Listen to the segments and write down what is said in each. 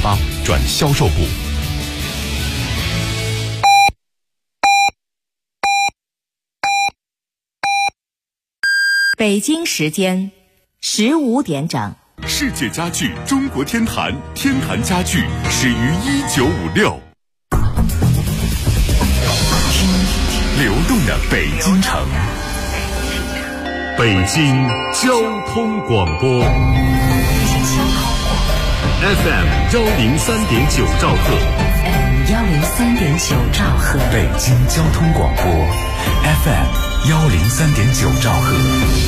发转销售部。 北京时间15点整。 世界家具中国天坛，天坛家具始于1956。流动的北京城，北京交通广播 FM 103.9兆赫 103.9兆赫， 北京交通广播 FM 103.9兆赫。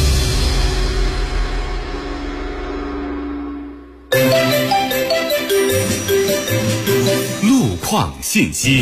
路况信息。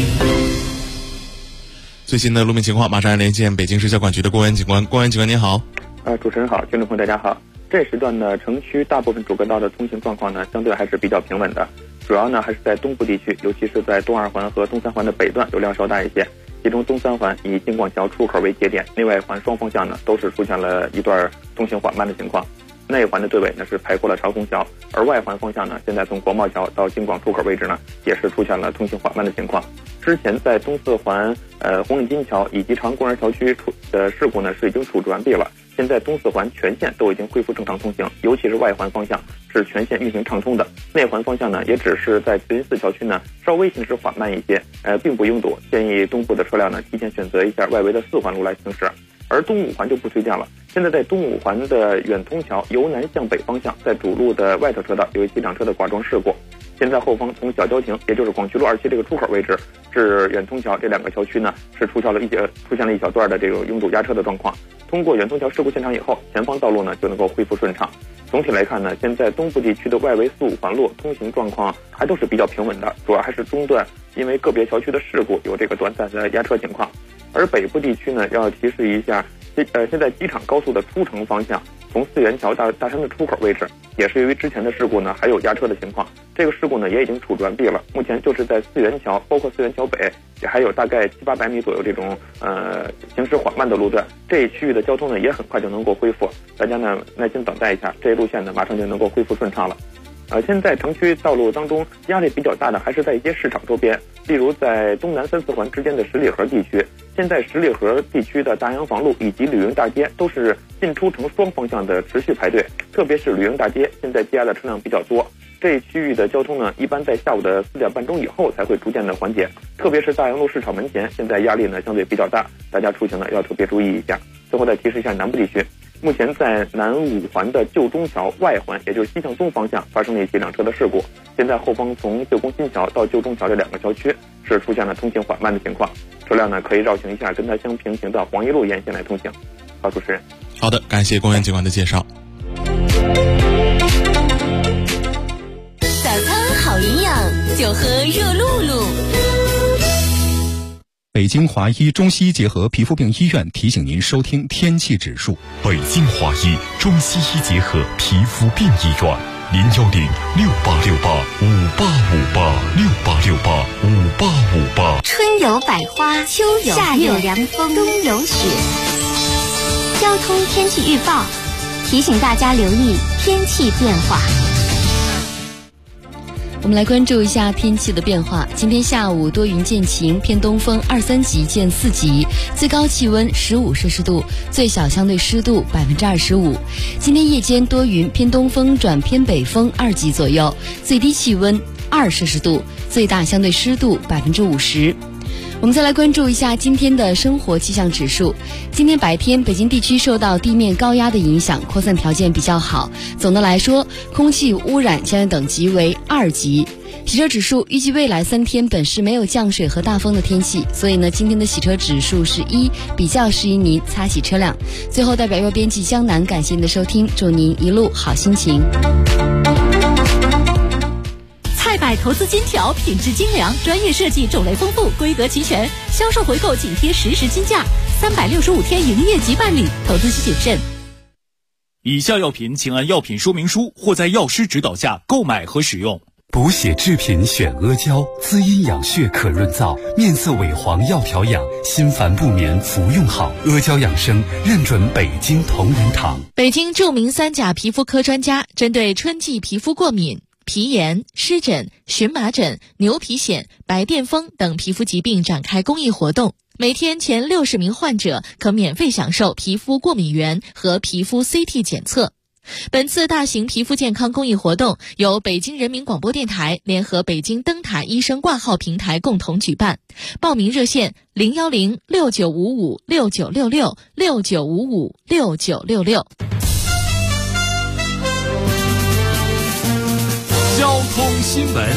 最新的路面情况，马上连线北京市交管局的郭源警官。郭源警官您好。 主持人好，听众朋友大家好。这时段呢，城区大部分主干道的通行状况呢，相对还是比较平稳的。主要呢还是在东部地区，尤其是在东二环和东三环的北段流量稍大一些。其中东三环以京广桥出口为节点，内外环双方向呢都是出现了一段通行缓慢的情况。内环的队尾呢是排过了长虹桥，而外环方向呢，现在从国贸桥到京广出口位置呢，也是出现了通行缓慢的情况。之前在东四环、红领巾桥以及长安公园桥区的事故呢是已经处置完毕了。现在东四环全线都已经恢复正常通行，尤其是外环方向是全线运行畅通的。内环方向呢，也只是在慈云寺桥区呢稍微行驶缓慢一些，并不拥堵。建议东部的车辆呢提前选择一下外围的四环路来行驶。而东五环就不推荐了。现在在东五环的远通桥由南向北方向，在主路的外侧车道有一起两车的剐撞事故。现在后方从小交亭，也就是广渠路2期这个出口位置至远通桥这两个桥区呢，是出现了一小段的这个拥堵压车的状况。通过远通桥事故现场以后，前方道路呢就能够恢复顺畅。总体来看呢，现在东部地区的外围4、5环路通行状况还都是比较平稳的，主要还是中段因为个别桥区的事故有这个短暂的压车情况。而北部地区呢，要提示一下，现在机场高速的出城方向，从四元桥大山的出口位置，也是由于之前的事故呢，还有压车的情况。这个事故呢，也已经处置完毕了。目前就是在四元桥，包括四元桥北，也还有大概700-800米左右这种行驶缓慢的路段。这一区域的交通呢，也很快就能够恢复。大家呢耐心等待一下，这一路线呢，马上就能够恢复顺畅了。现在城区道路当中压力比较大的还是在一些市场周边，例如在东南3、4环之间的十里河地区。现在十里河地区的大洋房路以及旅营大街都是进出城双方向的持续排队，特别是旅营大街现在积压的车辆比较多。这一区域的交通呢，一般在下午的4点半钟以后才会逐渐的缓解，特别是大洋路市场门前，现在压力呢相对比较大，大家出行呢要特别注意一下。最后再提示一下南部地区，目前在南5环的旧中桥外环，也就是西向东方向发生了一起两车的事故。现在后方从旧宫新桥到旧中桥这两个桥区是出现了通行缓慢的情况，车辆呢可以绕行一下跟它相平行的黄一路沿线来通行。好，主持人。 好的，感谢公园警官的介绍。 早餐好营养，就喝热露露。 北京华医中西医结合皮肤病医院提醒您收听天气指数。 北京华医中西医结合皮肤病医院，010-6868-5858，6858-5858。 春有百花，秋有夏有凉风，冬有雪。交通天气预报提醒大家留意天气变化。 我们来关注一下天气的变化。今天下午多云见晴，偏东风2、3级见4级，最高气温15摄氏度，最小相对湿度25%。今天夜间多云，偏东风转偏北风2级左右，最低气温2摄氏度，最大相对湿度50%。我们再来关注一下今天的生活气象指数。今天白天，北京地区受到地面高压的影响，扩散条件比较好。总的来说，空气污染相对等级为2级。洗车指数预计未来3天本市没有降水和大风的天气，所以呢，今天的洗车指数是1，比较适宜您擦洗车辆。最后，代表优编辑江南感谢您的收听，祝您一路好心情。 菜百投资金条，品质精良，专业设计，种类丰富，规格齐全，销售回购紧贴实时金价，365天营业即办理，投资需谨慎。 以下药品请按药品说明书或在药师指导下购买和使用。 补血制品选阿胶，滋阴养血可润燥，面色萎黄要调养，心烦不眠服用好。阿胶养生认准北京同仁堂。 北京著名3甲皮肤科专家，针对春季皮肤过敏、 皮炎、湿疹、荨麻疹、牛皮癣、白癜风等皮肤疾病展开公益活动。每天前60名患者可免费享受皮肤过敏原和皮肤 CT 检测。本次大型皮肤健康公益活动由北京人民广播电台联合北京灯塔医生挂号平台共同举办。报名热线0106955696669556966。 交通新闻。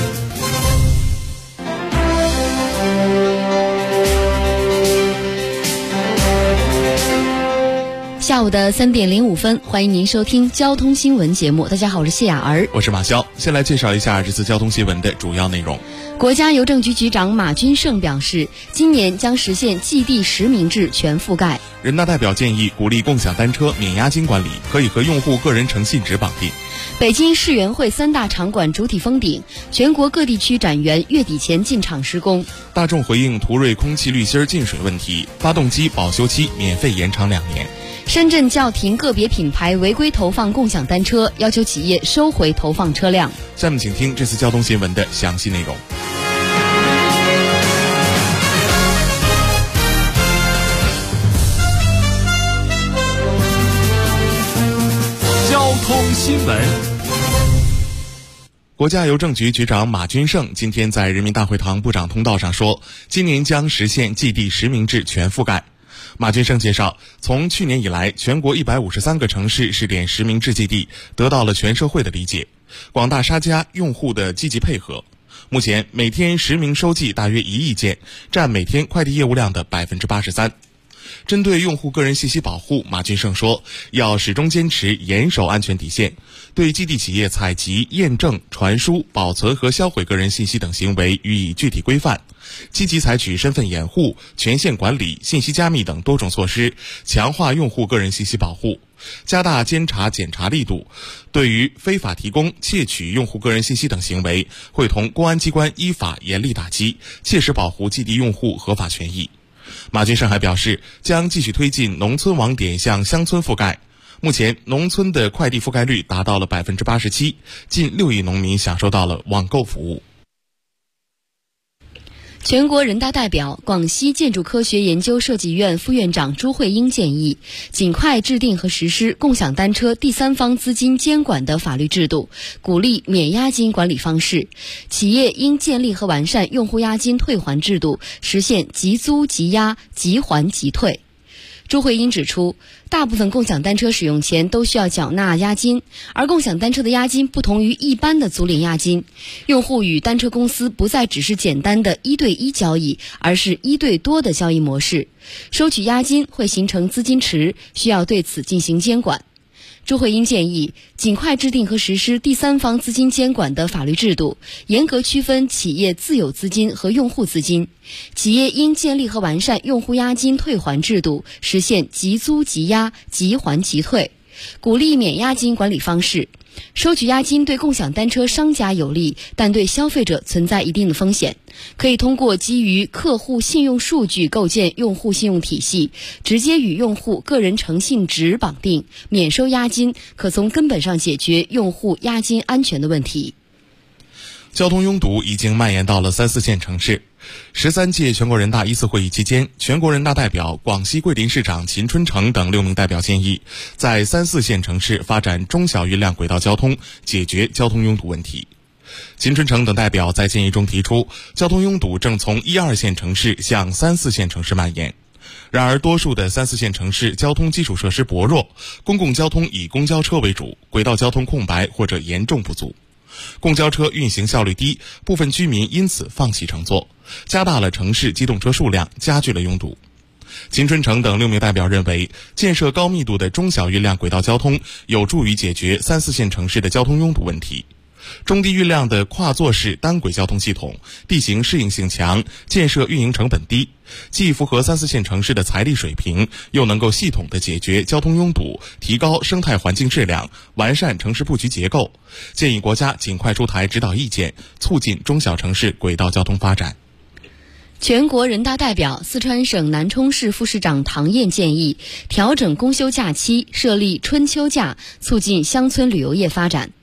下午的3点05分，欢迎您收听交通新闻节目。大家好，我是谢雅儿， 我是马潇。先来介绍一下这次交通新闻的主要内容。 国家邮政局局长马君胜表示，今年将实现寄递实名制全覆盖。 人大代表建议鼓励共享单车免押金管理，可以和用户个人诚信值绑定。 北京世园会3大场馆主体封顶，全国各地区展园月底前进场施工。 大众回应途锐空气滤芯进水问题，发动机保修期免费延长2年。 深圳叫停个别品牌违规投放共享单车，要求企业收回投放车辆。 下面请听这次交通新闻的详细内容。 交通新闻。 国家邮政局局长马君胜今天在人民大会堂部长通道上说，今年将实现寄递实名制全覆盖。马君胜介绍，从去年以来，全国153个城市试点实名制寄递，得到了全社会的理解，广大商家用户的积极配合。目前每天实名收寄大约1亿件，占每天快递业务量的83%。针对用户个人信息保护，马君胜说，要始终坚持严守安全底线，对寄递企业采集、验证、传输、保存和销毁个人信息等行为予以具体规范，积极采取身份掩护、权限管理、信息加密等多种措施，强化用户个人信息保护，加大监察检查力度。对于非法提供、窃取用户个人信息等行为，会同公安机关依法严厉打击，切实保护寄递用户合法权益。马君胜还表示，将继续推进农村网点向乡村覆盖。目前，农村的快递覆盖率达到了87%，近6亿农民享受到了网购服务。 全国人大代表、广西建筑科学研究设计院副院长朱慧英建议，尽快制定和实施共享单车第三方资金监管的法律制度，鼓励免押金管理方式。企业应建立和完善用户押金退还制度，实现即租即押、即还即退。朱慧英指出，大部分共享单车使用前都需要缴纳押金，而共享单车的押金不同于一般的租赁押金，用户与单车公司不再只是简单的1对1交易，而是1对多的交易模式，收取押金会形成资金池，需要对此进行监管。朱慧英建议尽快制定和实施第三方资金监管的法律制度，严格区分企业自有资金和用户资金。企业应建立和完善用户押金退还制度，实现即租即押、即还即退，鼓励免押金管理方式。收取押金对共享单车商家有利，但对消费者存在一定的风险。可以通过基于客户信用数据构建用户信用体系，直接与用户个人诚信值绑定，免收押金，可从根本上解决用户押金安全的问题。 交通拥堵已经蔓延到了3、4线城市。13届全国人大1次会议期间，全国人大代表、广西桂林市长秦春成等6名代表建议，在3、4线城市发展中小运量轨道交通，解决交通拥堵问题。秦春成等代表在建议中提出，交通拥堵正从1、2线城市向3、4线城市蔓延。然而，多数的3、4线城市交通基础设施薄弱，公共交通以公交车为主，轨道交通空白或者严重不足。公交车运行效率低，部分居民因此放弃乘坐，加大了城市机动车数量，加剧了拥堵。秦春成等6名代表认为，建设高密度的中小运量轨道交通有助于解决3、4线城市的交通拥堵问题。中低运量的跨座式单轨交通系统，地形适应性强，建设运营成本低，既符合3、4线城市的财力水平，又能够系统地解决交通拥堵，提高生态环境质量，完善城市布局结构。建议国家尽快出台指导意见，促进中小城市轨道交通发展。 全国人大代表、四川省南充市副市长唐燕建议，调整公休假期，设立春秋假，促进乡村旅游业发展。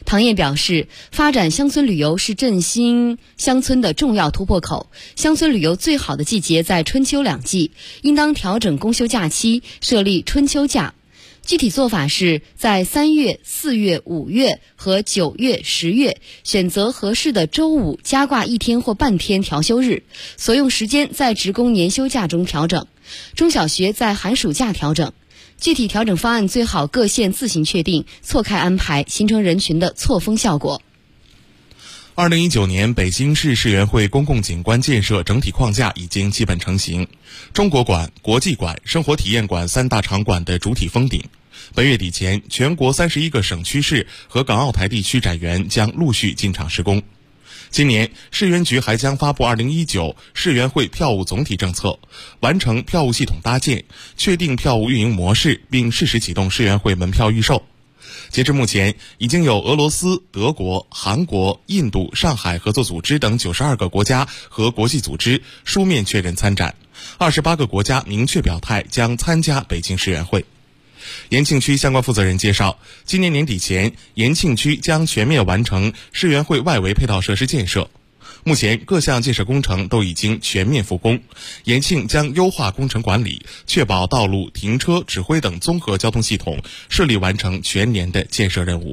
唐燕表示，发展乡村旅游是振兴乡村的重要突破口。乡村旅游最好的季节在春秋两季，应当调整公休假期，设立春秋假。具体做法是在3月、4月、5月和9月、10月选择合适的周五加挂1天或半天调休日，所用时间在职工年休假中调整，中小学在寒暑假调整。具体调整方案最好各县自行确定，错开安排，形成人群的错峰效果。 2019年北京市世园会公共景观建设整体框架已经基本成型，中国馆、国际馆、生活体验馆3大场馆的主体封顶。本月底前，全国31个省区市和港澳台地区展园将陆续进场施工。今年，世园局还将发布2019世园会票务总体政策，完成票务系统搭建，确定票务运营模式，并适时启动世园会门票预售。截至目前，已经有俄罗斯、德国、韩国、印度、上海合作组织等92个国家和国际组织书面确认参展，28个国家明确表态将参加北京世园会。延庆区相关负责人介绍，今年年底前，延庆区将全面完成世园会外围配套设施建设。目前各项建设工程都已经全面复工，延庆将优化工程管理，确保道路、停车、指挥等综合交通系统顺利完成全年的建设任务。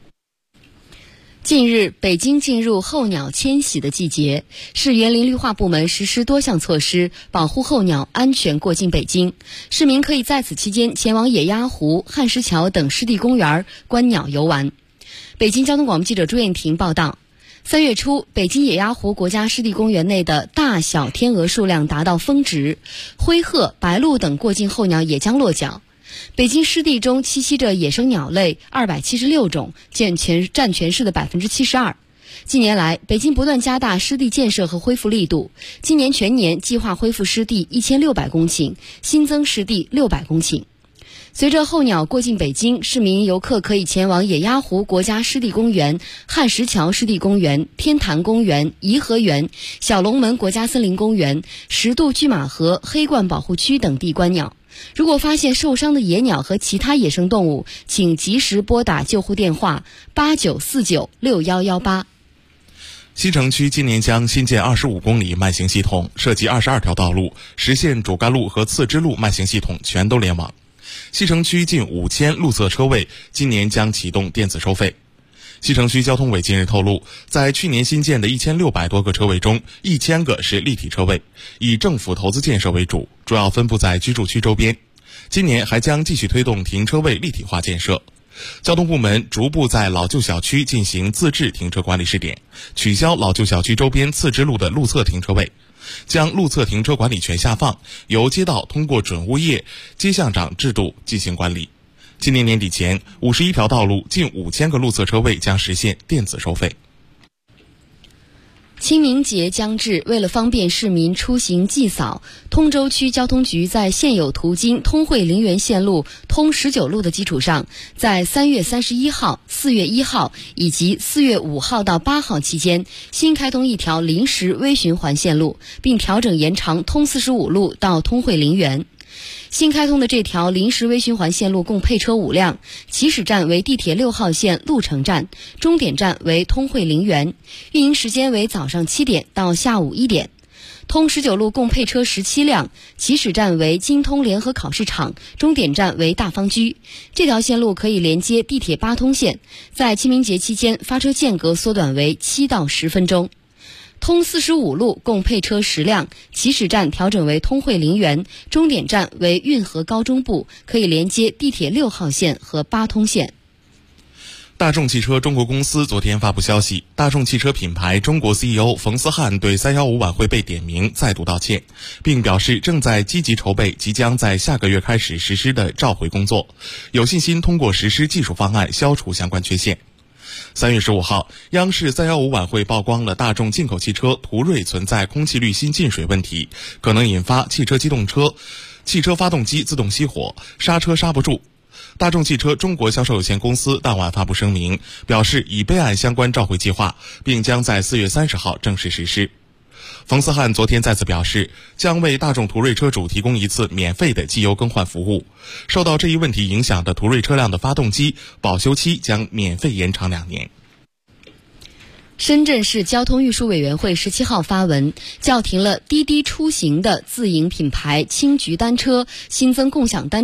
近日，北京进入候鸟迁徙的季节，市园林绿化部门实施多项措施，保护候鸟安全过境北京。市民可以在此期间前往野鸭湖、汉石桥等湿地公园观鸟游玩。北京交通广播记者朱艳婷报道。3月初，北京野鸭湖国家湿地公园内的大小天鹅数量达到峰值，灰鹤、白鹭等过境候鸟也将落脚。北京湿地中栖息着野生鸟类276种，占全市的72%。近年来，北京不断加大湿地建设和恢复力度，今年全年计划恢复湿地1600公顷，新增湿地600公顷。随着候鸟过境北京，市民游客可以前往野鸭湖国家湿地公园、汉石桥湿地公园、天坛公园、颐和园、小龙门国家森林公园、10渡拒马河黑鹳保护区等地观鸟。如果发现受伤的野鸟和其他野生动物，请及时拨打救护电话89496118。 西城区今年将新建25公里慢行系统，涉及22条道路，实现主干路和次支路慢行系统全都联网。西城区近5000路侧车位今年将启动电子收费。西城区交通委近日透露，在去年新建的1600多个车位中，1000个是立体车位，以政府投资建设为主，主要分布在居住区周边。今年还将继续推动停车位立体化建设。交通部门逐步在老旧小区进行自治停车管理试点，取消老旧小区周边次支路的路侧停车位，将路侧停车管理权下放，由街道通过准物业、街巷长制度进行管理。今年年底前，51条道路近5000个路侧车位将实现电子收费。 清明节将至，为了方便市民出行祭扫，通州区交通局在现有途经通惠陵园线路通19路的基础上，在3月31号、4月1号以及4月5号到8号期间，新开通一条临时微循环线路，并调整延长通45路到通惠陵园。新开通的这条临时微循环线路共配车5辆，起始站为地铁6号线鹿城站，终点站为通惠陵园，运营时间为早上7点到下午1点。通19路共配车17辆，起始站为京通联合考试场，终点站为大方居。这条线路可以连接地铁8通线，在清明节期间发车间隔缩短为7到10分钟。通45路共配车10辆，起始站调整为通惠陵园，终点站为运河高中部，可以连接地铁6号线和8通线。 大众汽车中国公司昨天发布消息，大众汽车品牌中国 CEO 冯思翰对315晚会被点名再度道歉，并表示正在积极筹备即将在下个月开始实施的召回工作，有信心通过实施技术方案消除相关缺陷。3月15号，央视315晚会曝光了大众进口汽车途锐存在空气滤芯进水问题，可能引发汽车发动机自动熄火，刹车刹不住。大众汽车中国销售有限公司当晚发布声明，表示已备案相关召回计划，并将在4月30号正式实施。冯思翰昨天再次表示，将为大众途锐车主提供一次免费的机油更换服务，受到这一问题影响的途锐车辆的发动机保修期将免费延长2年。 深圳市交通运输委员会17号发文，叫停了滴滴出行的自营品牌青桔单车新增共享单